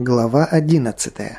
Глава 11.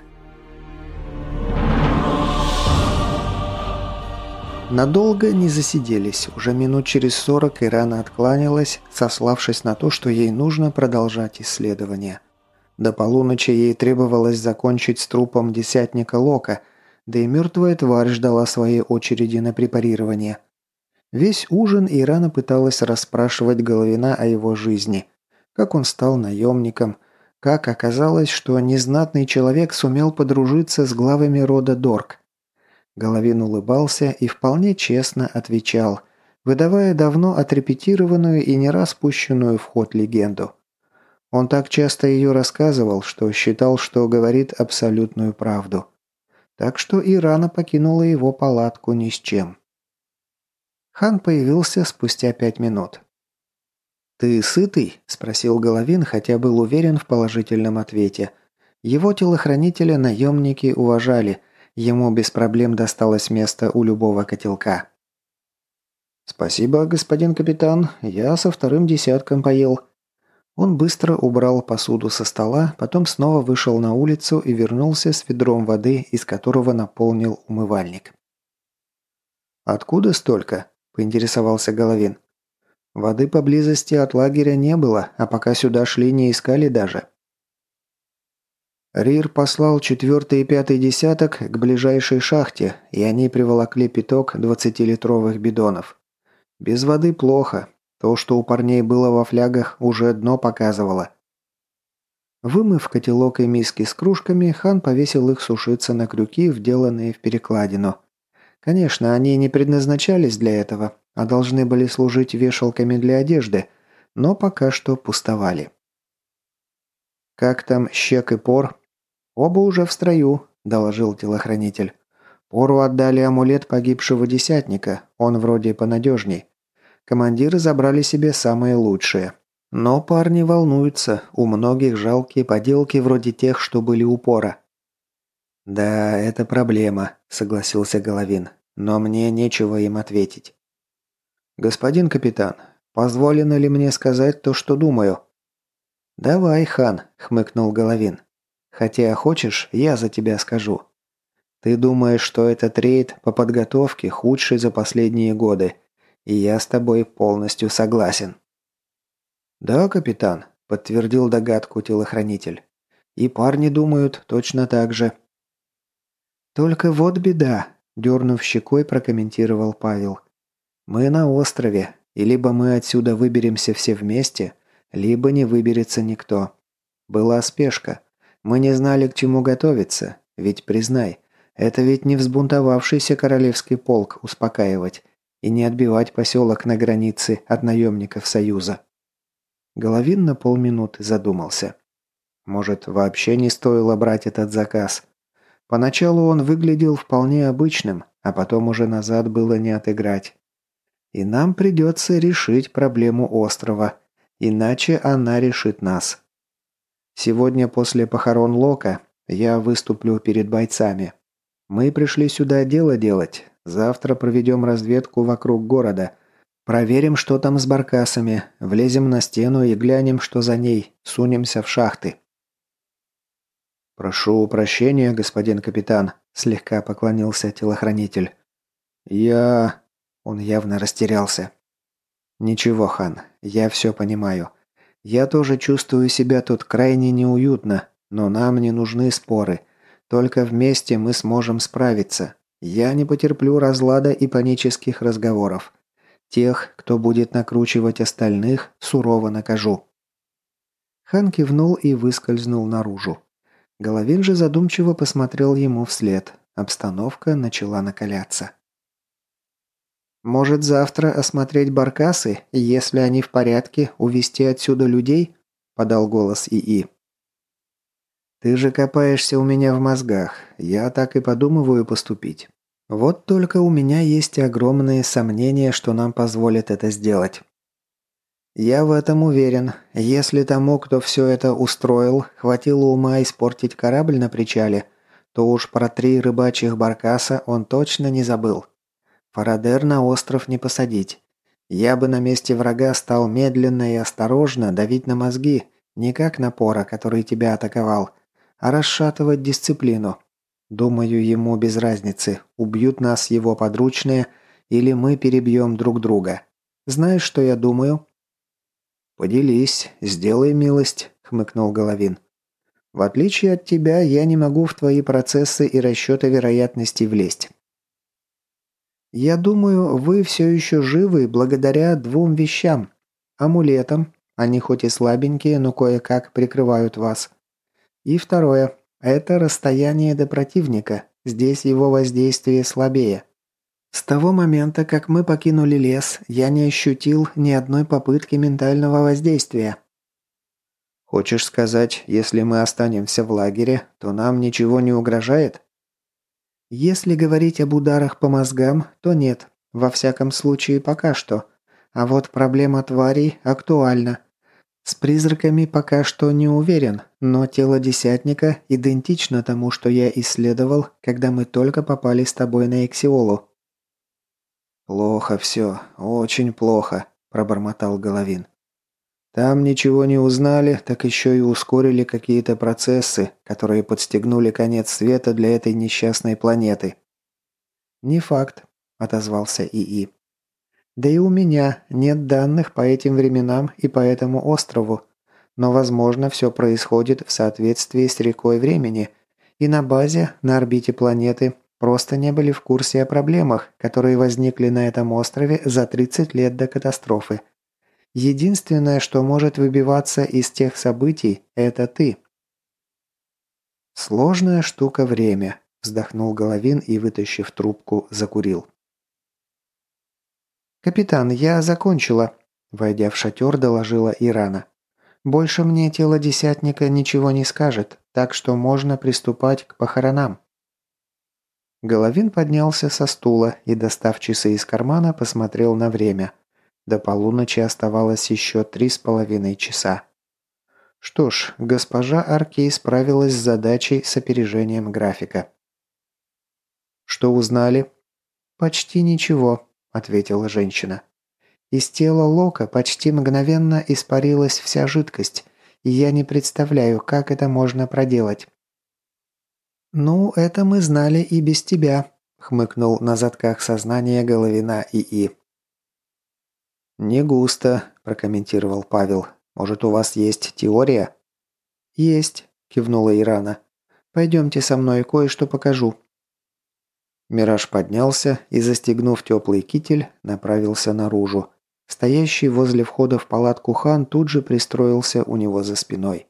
Надолго не засиделись. Уже минут через 40 Ирана откланялась, сославшись на то, что ей нужно продолжать исследование. До полуночи ей требовалось закончить с трупом десятника Лока, да и мертвая тварь ждала своей очереди на препарирование. Весь ужин Ирана пыталась расспрашивать Головина о его жизни. Как он стал наемником, как оказалось, что незнатный человек сумел подружиться с главами рода Дорк. Головин улыбался и вполне честно отвечал, выдавая давно отрепетированную и не раз пущенную в ход легенду. Он так часто ее рассказывал, что считал, что говорит абсолютную правду. Так что Ирана покинула его палатку ни с чем. Хан появился спустя 5 минут. «Ты сытый?» – спросил Головин, хотя был уверен в положительном ответе. Его телохранителя наемники уважали, ему без проблем досталось место у любого котелка. «Спасибо, господин капитан, я со вторым десятком поел». Он быстро убрал посуду со стола, потом снова вышел на улицу и вернулся с ведром воды, из которого наполнил умывальник. «Откуда столько?» – поинтересовался Головин. «Воды поблизости от лагеря не было, а пока сюда шли, не искали даже». Рир послал 4-й и 5-й десяток к ближайшей шахте, и они приволокли пяток 20-литровых бидонов. Без воды плохо. То, что у парней было во флягах, уже дно показывало. Вымыв котелок и миски с кружками, хан повесил их сушиться на крюки, вделанные в перекладину. Конечно, они не предназначались для этого, а должны были служить вешалками для одежды, но пока что пустовали. «Как там Щек и Пор?» «Оба уже в строю», – доложил телохранитель. «Пору отдали амулет погибшего десятника, он вроде понадежней. Командиры забрали себе самые лучшие. Но парни волнуются, у многих жалкие поделки вроде тех, что были у Пора». «Да, это проблема», – согласился Головин. «Но мне нечего им ответить». «Господин капитан, позволено ли мне сказать то, что думаю?» «Давай, хан», – хмыкнул Головин. «Хотя хочешь, я за тебя скажу. Ты думаешь, что этот рейд по подготовке худший за последние годы, и я с тобой полностью согласен». «Да, капитан», – подтвердил догадку телохранитель. «И парни думают точно так же». «Только вот беда», – дернув щекой, прокомментировал Павел. «Мы на острове, и либо мы отсюда выберемся все вместе, либо не выберется никто. Была спешка. Мы не знали, к чему готовиться, ведь, признай, это ведь не взбунтовавшийся королевский полк успокаивать и не отбивать поселок на границе от наемников Союза». Головин на полминуты задумался. Может, вообще не стоило брать этот заказ? Поначалу он выглядел вполне обычным, а потом уже назад было не отыграть. И нам придется решить проблему острова, иначе она решит нас. Сегодня после похорон Лока я выступлю перед бойцами. Мы пришли сюда дело делать. Завтра проведем разведку вокруг города. Проверим, что там с баркасами. Влезем на стену и глянем, что за ней. Сунемся в шахты. «Прошу прощения, господин капитан», – слегка поклонился телохранитель. Он явно растерялся. «Ничего, хан, я все понимаю. Я тоже чувствую себя тут крайне неуютно, но нам не нужны споры. Только вместе мы сможем справиться. Я не потерплю разлада и панических разговоров. Тех, кто будет накручивать остальных, сурово накажу». Хан кивнул и выскользнул наружу. Головин же задумчиво посмотрел ему вслед. Обстановка начала накаляться. «Может, завтра осмотреть баркасы, и если они в порядке, увезти отсюда людей?» – подал голос ИИ. «Ты же копаешься у меня в мозгах. Я так и подумываю поступить. Вот только у меня есть огромные сомнения, что нам позволят это сделать». «Я в этом уверен. Если тому, кто все это устроил, хватило ума испортить корабль на причале, то уж про 3 рыбачьих баркаса он точно не забыл. Фарадер на остров не посадить. Я бы на месте врага стал медленно и осторожно давить на мозги, не как на Пора, который тебя атаковал, а расшатывать дисциплину. Думаю, ему без разницы, убьют нас его подручные или мы перебьем друг друга. Знаешь, что я думаю?» «Поделись, сделай милость», — хмыкнул Головин. «В отличие от тебя, я не могу в твои процессы и расчеты вероятностей влезть. Я думаю, вы все еще живы благодаря двум вещам. Амулетам, они хоть и слабенькие, но кое-как прикрывают вас. И второе, это расстояние до противника, здесь его воздействие слабее. С того момента, как мы покинули лес, я не ощутил ни одной попытки ментального воздействия. Хочешь сказать, если мы останемся в лагере, то нам ничего не угрожает? Если говорить об ударах по мозгам, то нет. Во всяком случае, пока что. А вот проблема тварей актуальна. С призраками пока что не уверен, но тело десятника идентично тому, что я исследовал, когда мы только попали с тобой на Эксиолу. «Плохо все, очень плохо», – пробормотал Головин. «Там ничего не узнали, так еще и ускорили какие-то процессы, которые подстегнули конец света для этой несчастной планеты». «Не факт», – отозвался ИИ. «Да и у меня нет данных по этим временам и по этому острову. Но, возможно, все происходит в соответствии с рекой времени, и на базе, на орбите планеты, просто не были в курсе о проблемах, которые возникли на этом острове за 30 лет до катастрофы. Единственное, что может выбиваться из тех событий, это ты». «Сложная штука время», – вздохнул Головин и, вытащив трубку, закурил. «Капитан, я закончила», – войдя в шатер, доложила Ирана. «Больше мне тело десятника ничего не скажет, так что можно приступать к похоронам». Головин поднялся со стула и, достав часы из кармана, посмотрел на время. До полуночи оставалось еще 3,5 часа. Что ж, госпожа Аркей справилась с задачей с опережением графика. «Что узнали?» «Почти ничего», – ответила женщина. «Из тела Лока почти мгновенно испарилась вся жидкость, и я не представляю, как это можно проделать». «Ну, это мы знали и без тебя», – хмыкнул на задках сознания Головина ИИ. «Не густо», – прокомментировал Павел. «Может, у вас есть теория?» «Есть», – кивнула Ирана. «Пойдемте со мной, кое-что покажу». Мираж поднялся и, застегнув теплый китель, направился наружу. Стоящий возле входа в палатку хан тут же пристроился у него за спиной.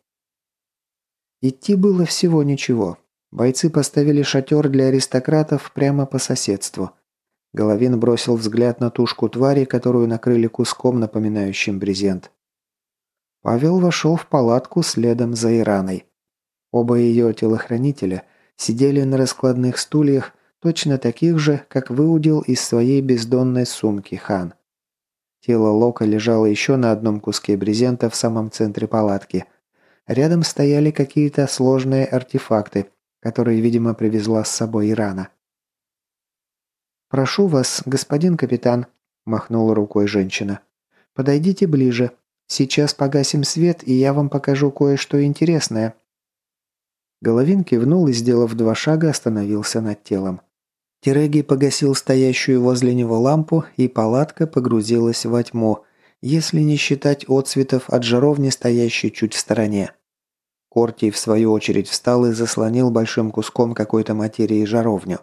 Идти было всего ничего. Бойцы поставили шатер для аристократов прямо по соседству. Головин бросил взгляд на тушку твари, которую накрыли куском, напоминающим брезент. Павел вошел в палатку следом за Ираной. Оба ее телохранителя сидели на раскладных стульях, точно таких же, как выудил из своей бездонной сумки хан. Тело Лока лежало еще на одном куске брезента в самом центре палатки. Рядом стояли какие-то сложные артефакты, которые, видимо, привезла с собой Ирана. «Прошу вас, господин капитан», – махнула рукой женщина. «Подойдите ближе. Сейчас погасим свет, и я вам покажу кое-что интересное». Головин кивнул и, сделав 2 шага, остановился над телом. Тереги погасил стоящую возле него лампу, и палатка погрузилась во тьму, если не считать отсветов от жаровни, стоящей чуть в стороне. Кортий, в свою очередь, встал и заслонил большим куском какой-то материи жаровню.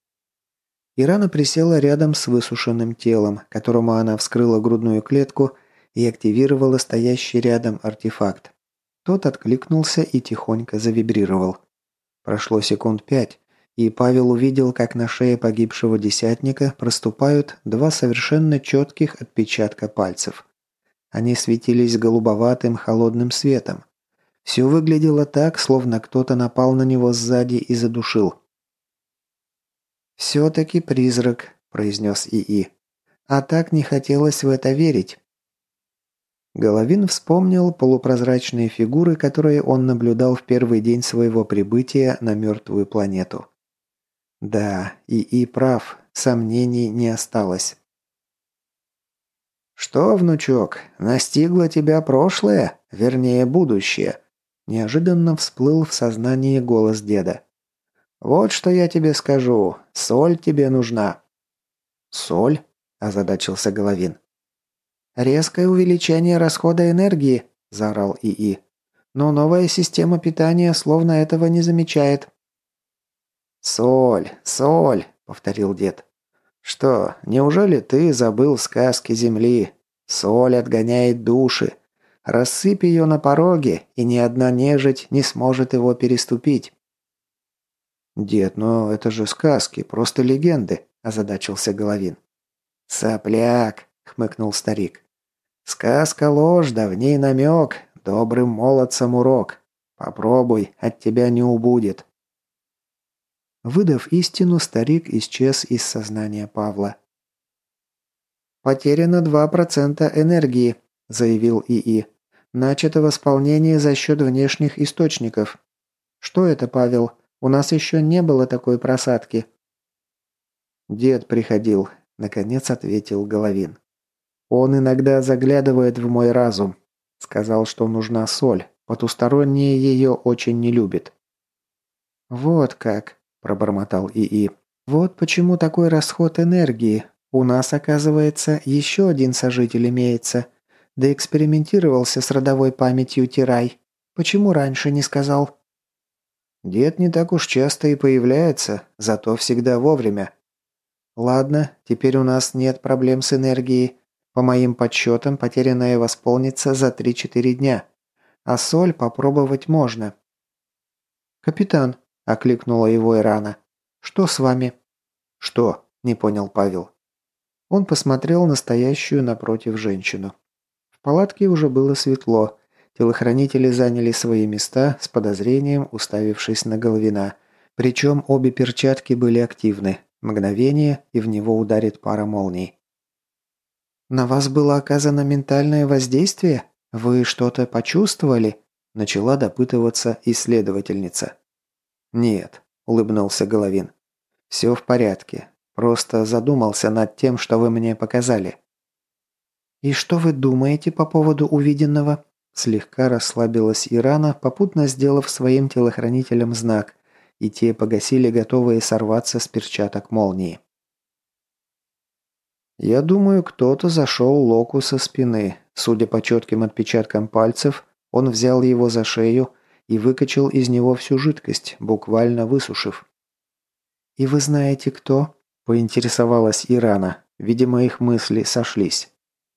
Ирана присела рядом с высушенным телом, которому она вскрыла грудную клетку и активировала стоящий рядом артефакт. Тот откликнулся и тихонько завибрировал. Прошло секунд 5, и Павел увидел, как на шее погибшего десятника проступают 2 совершенно четких отпечатка пальцев. Они светились голубоватым холодным светом. Все выглядело так, словно кто-то напал на него сзади и задушил. «Все-таки призрак», – произнес ИИ. «А так не хотелось в это верить». Головин вспомнил полупрозрачные фигуры, которые он наблюдал в первый день своего прибытия на мертвую планету. Да, ИИ прав, сомнений не осталось. «Что, внучок, настигло тебя прошлое, вернее, будущее?» Неожиданно всплыл в сознании голос деда. «Вот что я тебе скажу. Соль тебе нужна». «Соль?» – озадачился Головин. «Резкое увеличение расхода энергии», – заорал ИИ. «Но новая система питания словно этого не замечает». «Соль, соль», – повторил дед. «Что, неужели ты забыл сказки Земли? Соль отгоняет души. Рассыпь ее на пороге, и ни одна нежить не сможет его переступить». «Дед, но это же сказки, просто легенды», – озадачился Головин. «Сопляк», – хмыкнул старик. «Сказка ложь, да в ней намек, добрым молодцам урок. Попробуй, от тебя не убудет». Выдав истину, старик исчез из сознания Павла. «Потеряно 2% энергии», – заявил ИИ. «Начато восполнение за счет внешних источников». «Что это, Павел? У нас еще не было такой просадки». «Дед приходил», – наконец ответил Головин. «Он иногда заглядывает в мой разум. Сказал, что нужна соль. Потусторонние ее очень не любят». «Вот как», – пробормотал ИИ. «Вот почему такой расход энергии. У нас, оказывается, еще один сожитель имеется. Да экспериментировался с родовой памятью Тирай. Почему раньше не сказал?» «Дед не так уж часто и появляется, зато всегда вовремя». «Ладно, теперь у нас нет проблем с энергией. По моим подсчетам, потерянное восполнится за 3-4 дня. А соль попробовать можно». «Капитан», – окликнула его Ирана. «Что с вами?» «Что?» – не понял Павел. Он посмотрел на стоящую напротив женщину. В палатке уже было светло. Телохранители заняли свои места, с подозрением уставившись на Головина. Причем обе перчатки были активны. Мгновение, и в него ударит пара молний. «На вас было оказано ментальное воздействие? Вы что-то почувствовали?» – начала допытываться исследовательница. «Нет», – улыбнулся Головин. «Все в порядке. Просто задумался над тем, что вы мне показали». «И что вы думаете по поводу увиденного?» Слегка расслабилась Ирана, попутно сделав своим телохранителям знак, и те погасили готовые сорваться с перчаток молнии. «Я думаю, кто-то зашел Локу со спины. Судя по четким отпечаткам пальцев, он взял его за шею и выкачал из него всю жидкость, буквально высушив». «И вы знаете, кто?» – поинтересовалась Ирана. Видимо, их мысли сошлись.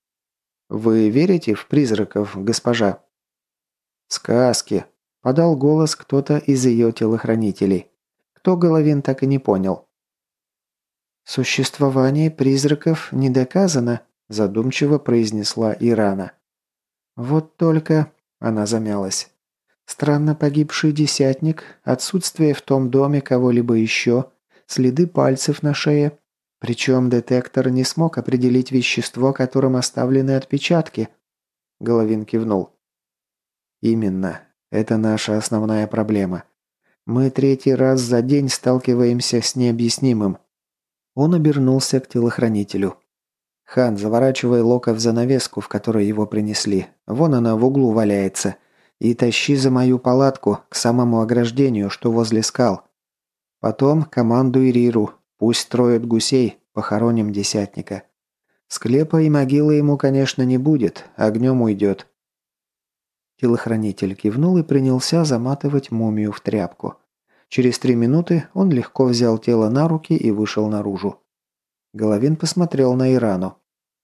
«Вы верите в призраков, госпожа?» «Сказки», – подал голос кто-то из ее телохранителей. Кто Головин так и не понял. «Существование призраков не доказано», – задумчиво произнесла Ирана. «Вот только...» – она замялась. «Странно погибший десятник, отсутствие в том доме кого-либо еще, следы пальцев на шее. Причем детектор не смог определить вещество, которым оставлены отпечатки». Головин кивнул. «Именно. Это наша основная проблема. Мы 3-й раз за день сталкиваемся с необъяснимым». Он обернулся к телохранителю. «Хан, заворачивай Лока в занавеску, в которой его принесли. Вон она в углу валяется. И тащи за мою палатку к самому ограждению, что возле скал. Потом командуй Риру. Пусть строят гусей, похороним десятника. Склепа и могилы ему, конечно, не будет, огнем уйдет». Телохранитель кивнул и принялся заматывать мумию в тряпку. Через 3 минуты он легко взял тело на руки и вышел наружу. Головин посмотрел на Ирану.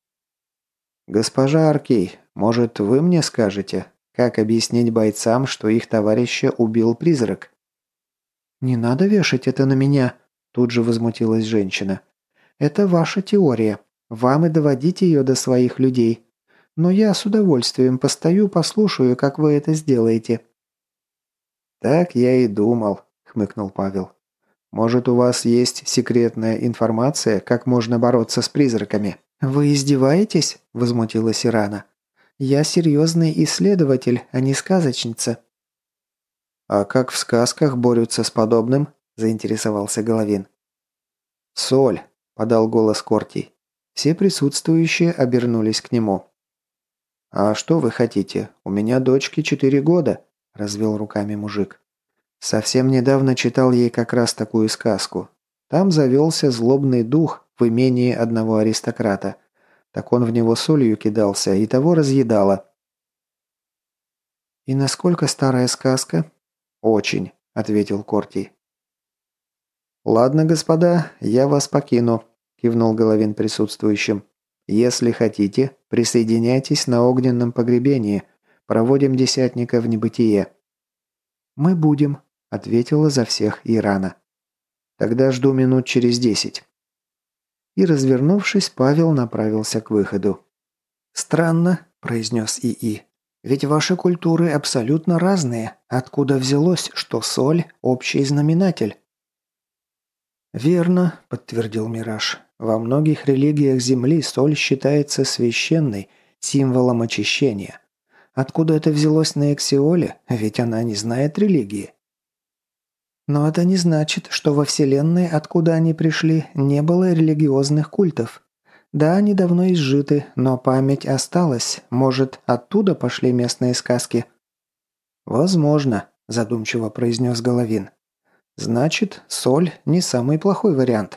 «Госпожа Аркей, может, вы мне скажете, как объяснить бойцам, что их товарища убил призрак?» «Не надо вешать это на меня», – тут же возмутилась женщина. «Это ваша теория. Вам и доводить ее до своих людей. Но я с удовольствием постою, послушаю, как вы это сделаете». «Так я и думал», – хмыкнул Павел. «Может, у вас есть секретная информация, как можно бороться с призраками?» «Вы издеваетесь?» – возмутилась Ирана. «Я серьезный исследователь, а не сказочница». «А как в сказках борются с подобным?» – заинтересовался Головин. «Соль», – подал голос Кортий. Все присутствующие обернулись к нему. «А что вы хотите? У меня дочке 4 года. – развел руками мужик. Совсем недавно читал ей как раз такую сказку. Там завелся злобный дух в имении одного аристократа. Так он в него солью кидался и того разъедало. «И насколько старая сказка?» «Очень», – ответил Кортий. «Ладно, господа, я вас покину», – кивнул Головин присутствующим. «Если хотите, присоединяйтесь на огненном погребении. Проводим десятника в небытие». «Мы будем», – ответила за всех Ирана. «Тогда жду минут через 10». И, развернувшись, Павел направился к выходу. «Странно», – произнес ИИ. «Ведь ваши культуры абсолютно разные. Откуда взялось, что соль – общий знаменатель?» «Верно», – подтвердил Мираж. «Во многих религиях Земли соль считается священной, символом очищения. Откуда это взялось на Эксиоле? Ведь она не знает религии». «Но это не значит, что во Вселенной, откуда они пришли, не было религиозных культов. Да, они давно изжиты, но память осталась. Может, оттуда пошли местные сказки?» «Возможно», – задумчиво произнес Головин. «Значит, соль – не самый плохой вариант».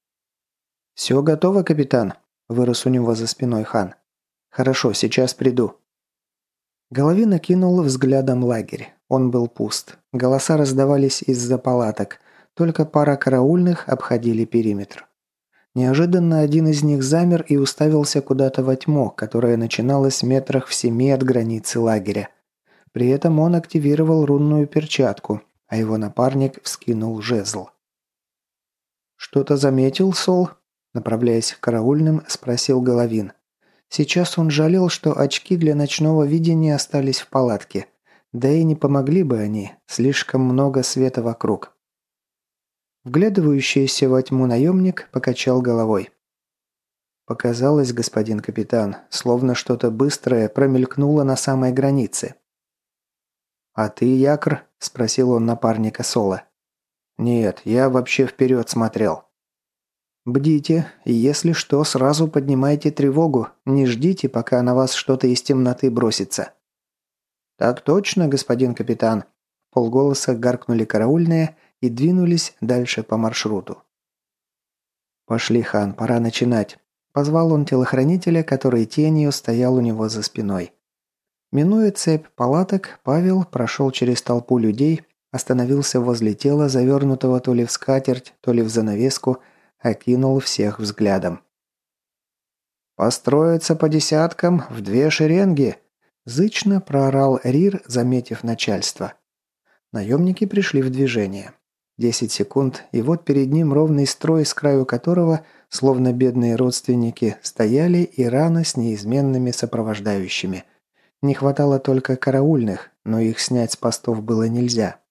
«Все готово, капитан?» – вырос у него за спиной хан. «Хорошо, сейчас приду». Головин окинул взглядом лагерь. Он был пуст. Голоса раздавались из-за палаток. Только пара караульных обходили периметр. Неожиданно один из них замер и уставился куда-то во тьму, которая начиналась метрах в 7 от границы лагеря. При этом он активировал рунную перчатку, а его напарник вскинул жезл. «Что-то заметил, Сол?» Направляясь к караульным, спросил Головин. Сейчас он жалел, что очки для ночного видения остались в палатке. Да и не помогли бы они, слишком много света вокруг. Вглядывающийся во тьму наемник покачал головой. «Показалось, господин капитан, словно что-то быстрое промелькнуло на самой границе». «А ты, Якр?» – спросил он напарника Сола. «Нет, я вообще вперед смотрел». «Бдите, и если что, сразу поднимайте тревогу, не ждите, пока на вас что-то из темноты бросится». «Так точно, господин капитан», – полголоса гаркнули караульные и двинулись дальше по маршруту. «Пошли, хан, пора начинать», – позвал он телохранителя, который тенью стоял у него за спиной. Минуя цепь палаток, Павел прошел через толпу людей, остановился возле тела, завернутого то ли в скатерть, то ли в занавеску, окинул всех взглядом. «Построиться по десяткам в 2 шеренги!» – зычно проорал Рир, заметив начальство. Наемники пришли в движение. 10 секунд, и вот перед ним ровный строй, с краю которого, словно бедные родственники, стояли Ирана с неизменными сопровождающими. Не хватало только караульных, но их снять с постов было нельзя.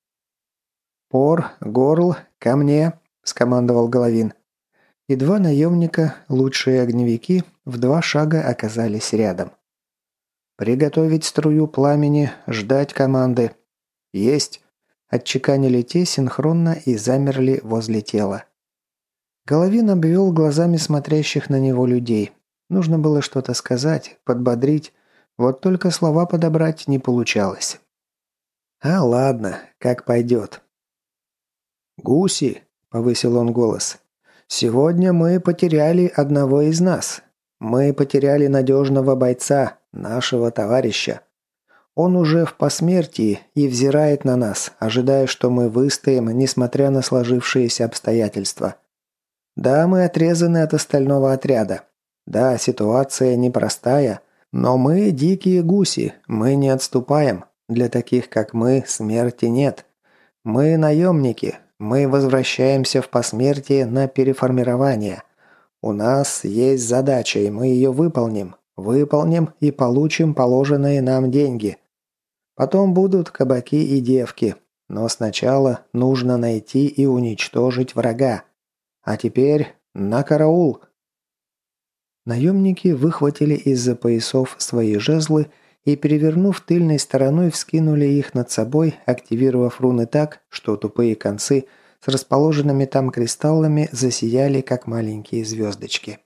«Пор, горл, ко мне!» – скомандовал Головин. И 2 наемника, лучшие огневики, в 2 шага оказались рядом. «Приготовить струю пламени, ждать команды». «Есть!» – отчеканили те синхронно и замерли возле тела. Головин обвел глазами смотрящих на него людей. Нужно было что-то сказать, подбодрить, вот только слова подобрать не получалось. «А ладно, как пойдет». «Гуси!» – повысил он голос. «Сегодня мы потеряли одного из нас. Мы потеряли надежного бойца, нашего товарища. Он уже в посмертии и взирает на нас, ожидая, что мы выстоим, несмотря на сложившиеся обстоятельства. Да, мы отрезаны от остального отряда. Да, ситуация непростая, но мы дикие гуси, мы не отступаем. Для таких, как мы, смерти нет. Мы наемники, мы возвращаемся в посмертие на переформирование. У нас есть задача, и мы ее выполним. Выполним и получим положенные нам деньги. Потом будут кабаки и девки. Но сначала нужно найти и уничтожить врага. А теперь на караул!» Наемники выхватили из-за поясов свои жезлы и, перевернув тыльной стороной, вскинули их над собой, активировав руны так, что тупые концы с расположенными там кристаллами засияли, как маленькие звездочки.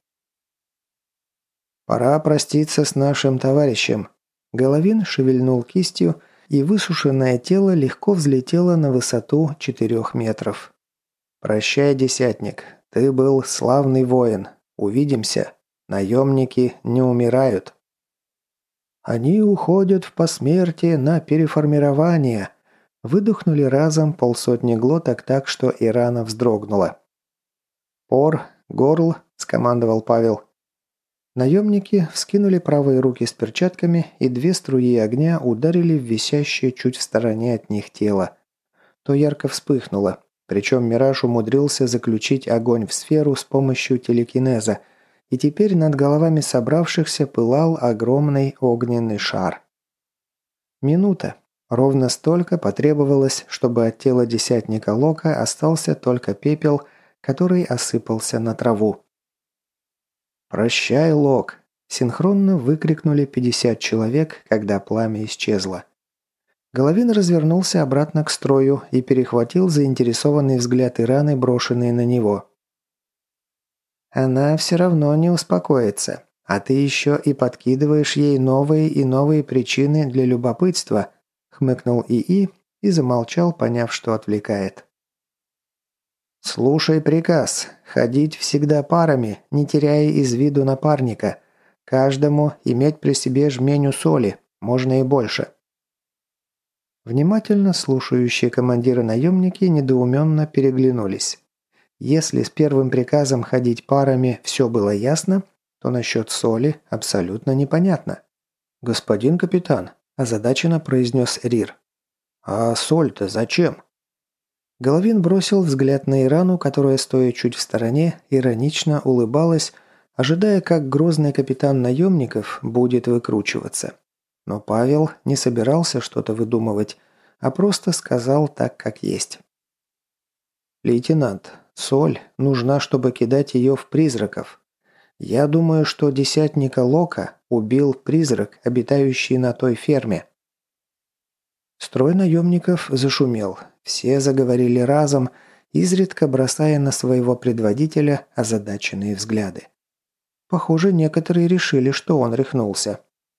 «Пора проститься с нашим товарищем». Головин шевельнул кистью, и высушенное тело легко взлетело на высоту 4 метров. «Прощай, десятник, ты был славный воин. Увидимся. Наемники не умирают». «Они уходят в посмертие на переформирование», – выдохнули разом полсотни глоток так, что Ирана вздрогнула. «Пор, горл», – скомандовал Павел. Наемники вскинули правые руки с перчатками, и 2 струи огня ударили в висящее чуть в стороне от них тело. То ярко вспыхнуло, причем Мираж умудрился заключить огонь в сферу с помощью телекинеза, и теперь над головами собравшихся пылал огромный огненный шар. Минута. Ровно столько потребовалось, чтобы от тела десятника Лока остался только пепел, который осыпался на траву. «Прощай, Лок!» – синхронно выкрикнули 50 человек, когда пламя исчезло. Головин развернулся обратно к строю и перехватил заинтересованный взгляд Ираны, брошенный на него. «Она все равно не успокоится, а ты еще и подкидываешь ей новые и новые причины для любопытства», – хмыкнул ИИ и замолчал, поняв, что отвлекает. «Слушай приказ. Ходить всегда парами, не теряя из виду напарника. Каждому иметь при себе жменю соли, можно и больше». Внимательно слушающие командиры наемники недоуменно переглянулись. Если с первым приказом ходить парами все было ясно, то насчет соли абсолютно непонятно. «Господин капитан», – озадаченно произнес Рир. «А соль-то зачем?» Головин бросил взгляд на Ирану, которая, стоя чуть в стороне, иронично улыбалась, ожидая, как грозный капитан наемников будет выкручиваться. Но Павел не собирался что-то выдумывать, а просто сказал так, как есть. «Лейтенант, соль нужна, чтобы кидать ее в призраков. Я думаю, что десятника Лока убил призрак, обитающий на той ферме». Строй наемников зашумел. Все заговорили разом, изредка бросая на своего предводителя озадаченные взгляды. Похоже, некоторые решили, что он рехнулся.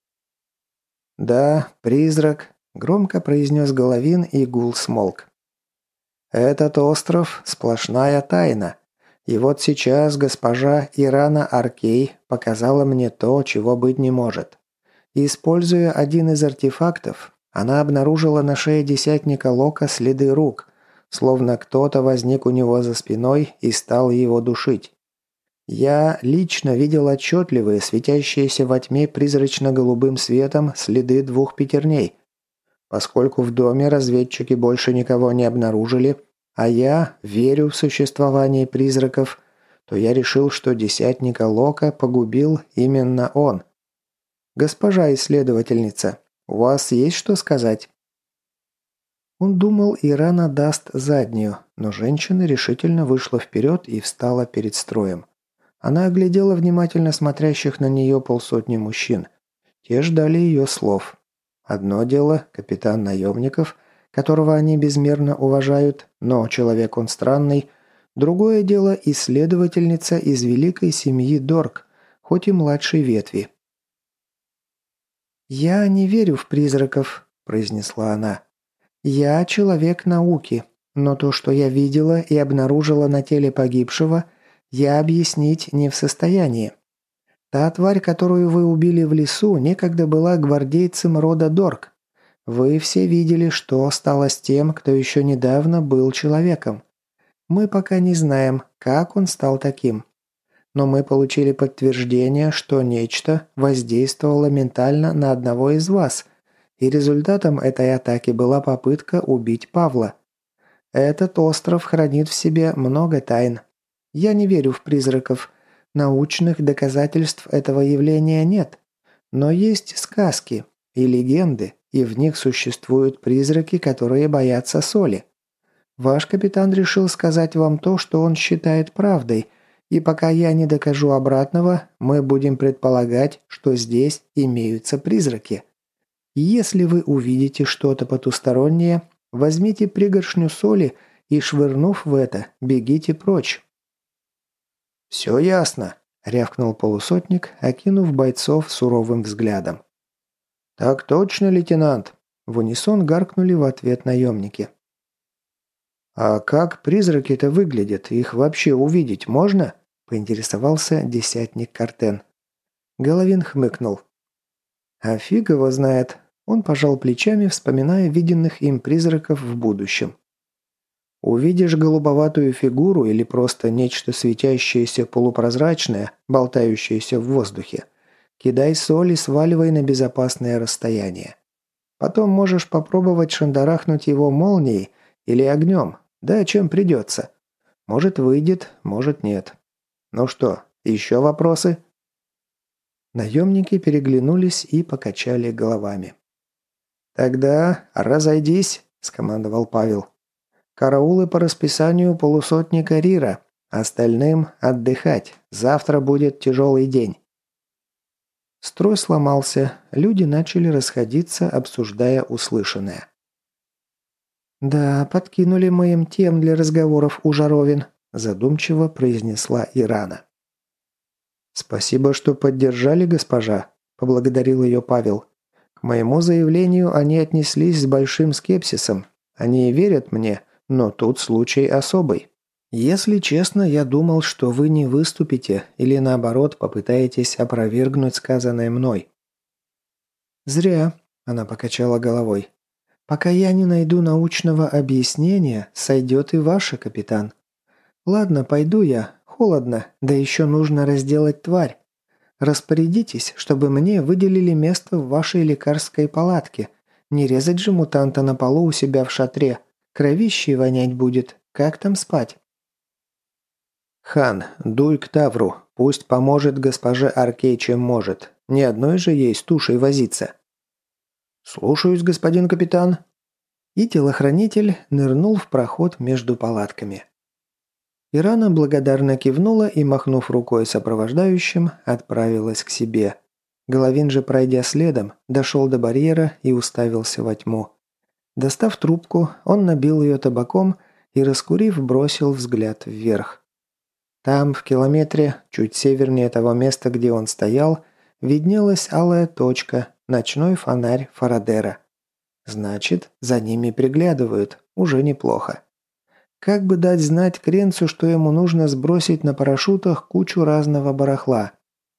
«Да, призрак», – громко произнес Головин, и гул смолк. «Этот остров – сплошная тайна. И вот сейчас госпожа Ирана Аркей показала мне то, чего быть не может. Используя один из артефактов, она обнаружила на шее десятника Лока следы рук, словно кто-то возник у него за спиной и стал его душить. Я лично видел отчетливые, светящиеся во тьме призрачно-голубым светом следы 2 пятерней. Поскольку в доме разведчики больше никого не обнаружили, а я верю в существование призраков, то я решил, что десятника Лока погубил именно он. Госпожа исследовательница, у вас есть что сказать?» Он думал, Ирана даст заднюю, но женщина решительно вышла вперед и встала перед строем. Она оглядела внимательно смотрящих на нее полсотни мужчин. Те ждали ее слов. Одно дело – капитан наемников, которого они безмерно уважают, но человек он странный. Другое дело – исследовательница из великой семьи Дорк, хоть и младшей ветви. «Я не верю в призраков», – произнесла она. «Я человек науки, но то, что я видела и обнаружила на теле погибшего, я объяснить не в состоянии. Та тварь, которую вы убили в лесу, некогда была гвардейцем рода Дорк. Вы все видели, что стало с тем, кто еще недавно был человеком. Мы пока не знаем, как он стал таким. Но мы получили подтверждение, что нечто воздействовало ментально на одного из вас, и результатом этой атаки была попытка убить Павла. Этот остров хранит в себе много тайн. Я не верю в призраков. Научных доказательств этого явления нет. Но есть сказки и легенды, и в них существуют призраки, которые боятся соли. Ваш капитан решил сказать вам то, что он считает правдой, и пока я не докажу обратного, мы будем предполагать, что здесь имеются призраки. Если вы увидите что-то потустороннее, возьмите пригоршню соли и, швырнув в это, бегите прочь». «Все ясно», – рявкнул полусотник, окинув бойцов суровым взглядом. «Так точно, лейтенант», В унисон гаркнули в ответ наемники. «А как призраки-то выглядят? Их вообще увидеть можно?» – поинтересовался десятник Картен. Головин хмыкнул. «А фиг его знает». Он пожал плечами, вспоминая виденных им призраков в будущем. «Увидишь голубоватую фигуру или просто нечто светящееся полупрозрачное, болтающееся в воздухе, кидай соль и сваливай на безопасное расстояние. Потом можешь попробовать шандарахнуть его молнией или огнем, да чем придется. Может выйдет, может нет. Ну что, еще вопросы?» Наемники переглянулись и покачали головами. «Тогда разойдись», – скомандовал Павел. «Караулы по расписанию полусотника Рира. Остальным отдыхать. Завтра будет тяжелый день». Строй сломался. Люди начали расходиться, обсуждая услышанное. «Да, подкинули мы им тем для разговоров у Жаровин», – задумчиво произнесла Ирана. «Спасибо, что поддержали, госпожа», – поблагодарил ее Павел. «К моему заявлению они отнеслись с большим скепсисом. Они верят мне, но тут случай особый. Если честно, я думал, что вы не выступите или наоборот попытаетесь опровергнуть сказанное мной». «Зря», – она покачала головой. «Пока я не найду научного объяснения, сойдет и ваше, капитан. Ладно, пойду я. Холодно, да еще нужно разделать тварь. Распорядитесь, чтобы мне выделили место в вашей лекарской палатке. Не резать же мутанта на полу у себя в шатре. Кровищей вонять будет. Как там спать?» «Хан, дуй к Тавру. Пусть поможет госпоже Аркей, чем может. Ни одной же ей с тушей возиться». «Слушаюсь, господин капитан». И телохранитель нырнул в проход между палатками. Ирана благодарно кивнула и, махнув рукой сопровождающим, отправилась к себе. Головин же, пройдя следом, дошел до барьера и уставился во тьму. Достав трубку, он набил ее табаком и, раскурив, бросил взгляд вверх. Там, в километре, чуть севернее того места, где он стоял, виднелась алая точка, ночной фонарь Фарадера. Значит, за ними приглядывают, уже неплохо. Как бы дать знать Кренцу, что ему нужно сбросить на парашютах кучу разного барахла?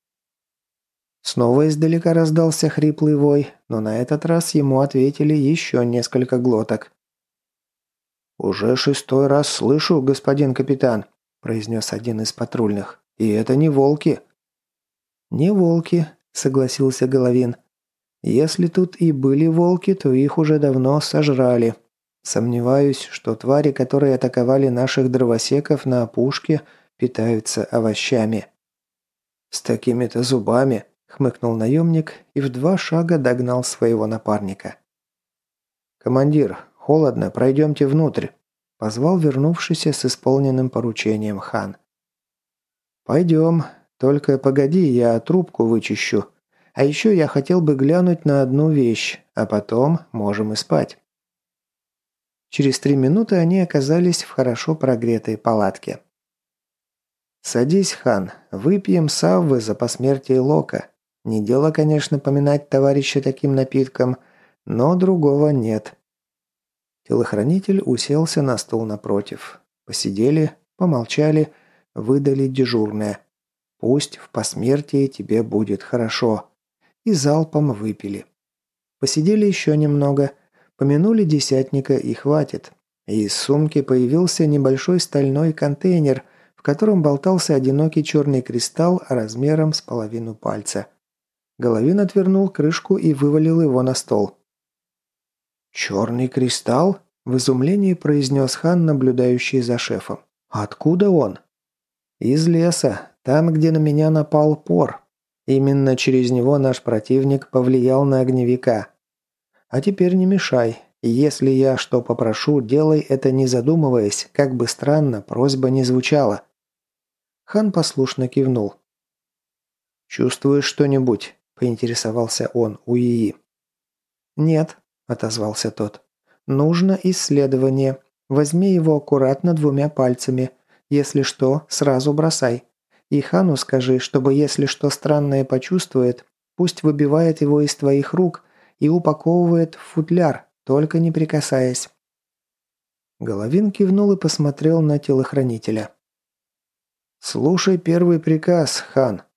Снова издалека раздался хриплый вой, но на этот раз ему ответили еще несколько глоток. «Уже 6-й раз слышу, господин капитан», – произнес один из патрульных. «И это не волки». «Не волки», – согласился Головин. «Если тут и были волки, то их уже давно сожрали. Сомневаюсь, что твари, которые атаковали наших дровосеков на опушке, питаются овощами». «С такими-то зубами», – хмыкнул наемник и в 2 шага догнал своего напарника. «Командир, холодно, пройдемте внутрь», – позвал вернувшийся с исполненным поручением хан. «Пойдем, только погоди, я трубку вычищу. А еще я хотел бы глянуть на одну вещь, а потом можем и спать». Через 3 минуты они оказались в хорошо прогретой палатке. «Садись, хан, выпьем саввы за посмертие Лока. Не дело, конечно, поминать товарища таким напитком, но другого нет». Телохранитель уселся на стул напротив. Посидели, помолчали, выдали дежурное. «Пусть в посмертии тебе будет хорошо». И залпом выпили. Посидели еще немного, помянули десятника и хватит. И из сумки появился небольшой стальной контейнер, в котором болтался одинокий черный кристалл размером с половину пальца. Головин отвернул крышку и вывалил его на стол. «Черный кристалл?» – в изумлении произнес хан, наблюдающий за шефом. «Откуда он?» «Из леса, там, где на меня напал Пор. Именно через него наш противник повлиял на огневика. А теперь не мешай. Если я что попрошу, делай это не задумываясь, как бы странно просьба не звучала». Хан послушно кивнул. «Чувствуешь что-нибудь?» – поинтересовался он у Ии. «Нет», – отозвался тот. «Нужно исследование. Возьми его аккуратно 2 пальцами. Если что, сразу бросай. И хану скажи, чтобы если что странное почувствует, пусть выбивает его из твоих рук и упаковывает в футляр, только не прикасаясь». Головин кивнул и посмотрел на телохранителя. «Слушай первый приказ, хан.